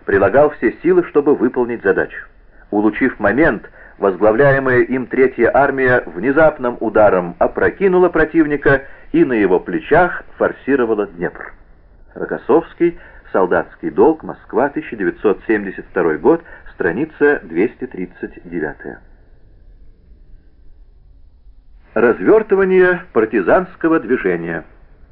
прилагал все силы, чтобы выполнить задачу. Улучив момент, возглавляемая им Третья армия внезапным ударом опрокинула противника и на его плечах форсировала Днепр. Рокоссовский, «Солдатский долг», Москва, 1972 год, страница 239. Развертывание партизанского движения.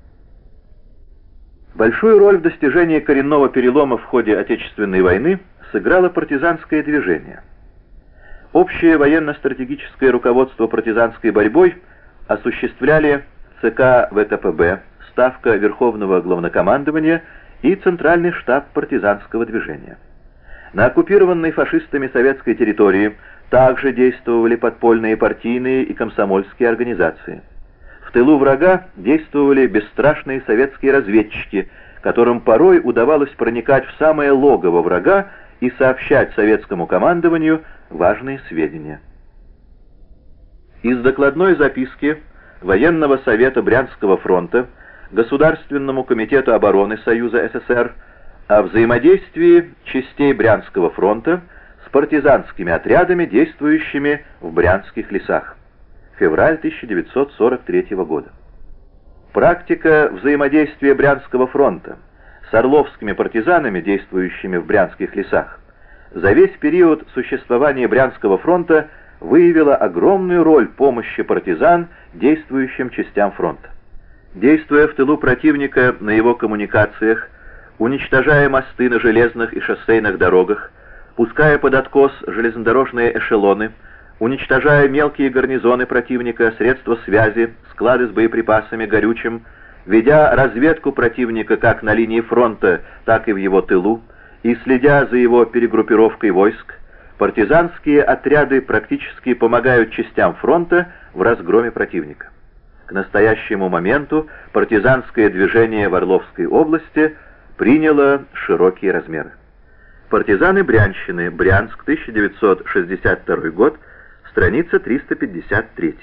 Большую роль в достижении коренного перелома в ходе Отечественной войны сыграло партизанское движение. Общее военно-стратегическое руководство партизанской борьбой осуществляли ЦК ВКПБ, Ставка Верховного Главнокомандования и Центральный штаб партизанского движения. На оккупированной фашистами советской территории также действовали подпольные партийные и комсомольские организации. В тылу врага действовали бесстрашные советские разведчики, которым порой удавалось проникать в самое логово врага и сообщать советскому командованию важные сведения. Из докладной записки Военного совета Брянского фронта Государственному комитету обороны Союза СССР о взаимодействии частей Брянского фронта с партизанскими отрядами, действующими в брянских лесах. Февраль 1943 года. Практика взаимодействия Брянского фронта с орловскими партизанами, действующими в брянских лесах, за весь период существования Брянского фронта выявила огромную роль помощи партизан действующим частям фронта. Действуя в тылу противника на его коммуникациях, уничтожая мосты на железных и шоссейных дорогах, пуская под откос железнодорожные эшелоны, уничтожая мелкие гарнизоны противника, средства связи, склады с боеприпасами, горючим, ведя разведку противника как на линии фронта, так и в его тылу, и следя за его перегруппировкой войск, партизанские отряды практически помогают частям фронта в разгроме противника. К настоящему моменту партизанское движение в Орловской области приняло широкие размеры. Партизаны Брянщины, Брянск, 1962 год, страница 353.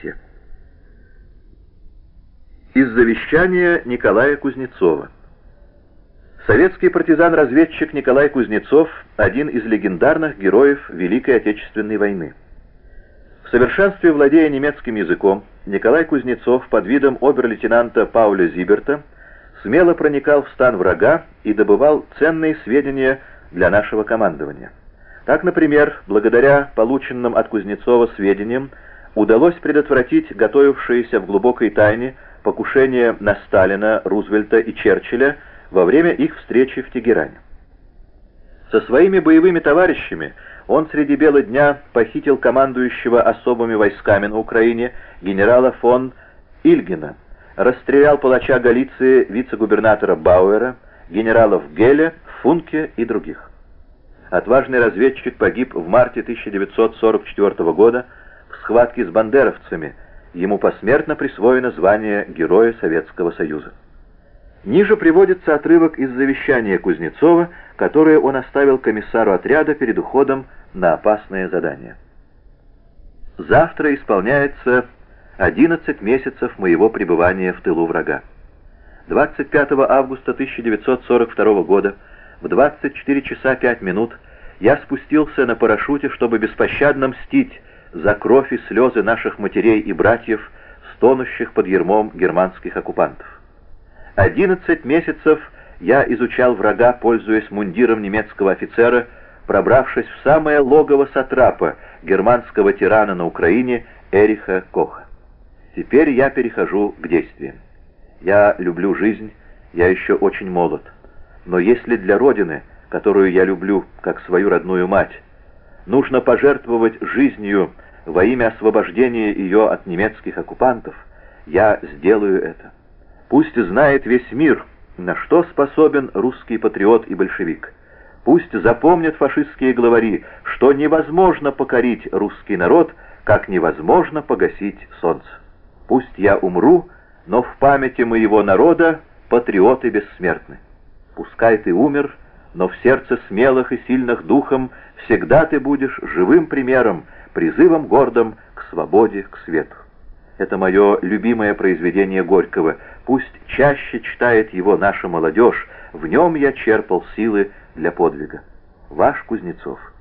Из завещания Николая Кузнецова. Советский партизан-разведчик Николай Кузнецов – один из легендарных героев Великой Отечественной войны. В совершенстве владея немецким языком, Николай Кузнецов под видом обер-лейтенанта Пауля Зиберта смело проникал в стан врага и добывал ценные сведения для нашего командования. Так, например, благодаря полученным от Кузнецова сведениям удалось предотвратить готовившееся в глубокой тайне покушение на Сталина, Рузвельта и Черчилля во время их встречи в Тегеране. Со своими боевыми товарищами он среди бела дня похитил командующего особыми войсками на Украине генерала фон Ильгена, расстрелял палача Галиции вице-губернатора Бауэра, генералов Геля, Функе и других. Отважный разведчик погиб в марте 1944 года в схватке с бандеровцами. Ему посмертно присвоено звание Героя Советского Союза. Ниже приводится отрывок из завещания Кузнецова, которое он оставил комиссару отряда перед уходом на опасное задание. «Завтра исполняется 11 месяцев моего пребывания в тылу врага. 25 августа 1942 года в 24 часа 5 минут я спустился на парашюте, чтобы беспощадно мстить за кровь и слезы наших матерей и братьев, стонущих под ярмом германских оккупантов. 11 месяцев я изучал врага, пользуясь мундиром немецкого офицера, пробравшись в самое логово сатрапа, германского тирана на Украине Эриха Коха. Теперь я перехожу к действиям. Я люблю жизнь, я еще очень молод. Но если для Родины, которую я люблю как свою родную мать, нужно пожертвовать жизнью во имя освобождения ее от немецких оккупантов, я сделаю это. Пусть знает весь мир, на что способен русский патриот и большевик. Пусть запомнят фашистские главари, что невозможно покорить русский народ, как невозможно погасить солнце. Пусть я умру, но в памяти моего народа патриоты бессмертны. Пускай ты умер, но в сердце смелых и сильных духом всегда ты будешь живым примером, призывом гордым к свободе, к свету. Это мое любимое произведение Горького. Пусть чаще читает его наша молодежь, в нем я черпал силы для подвига. Ваш Кузнецов.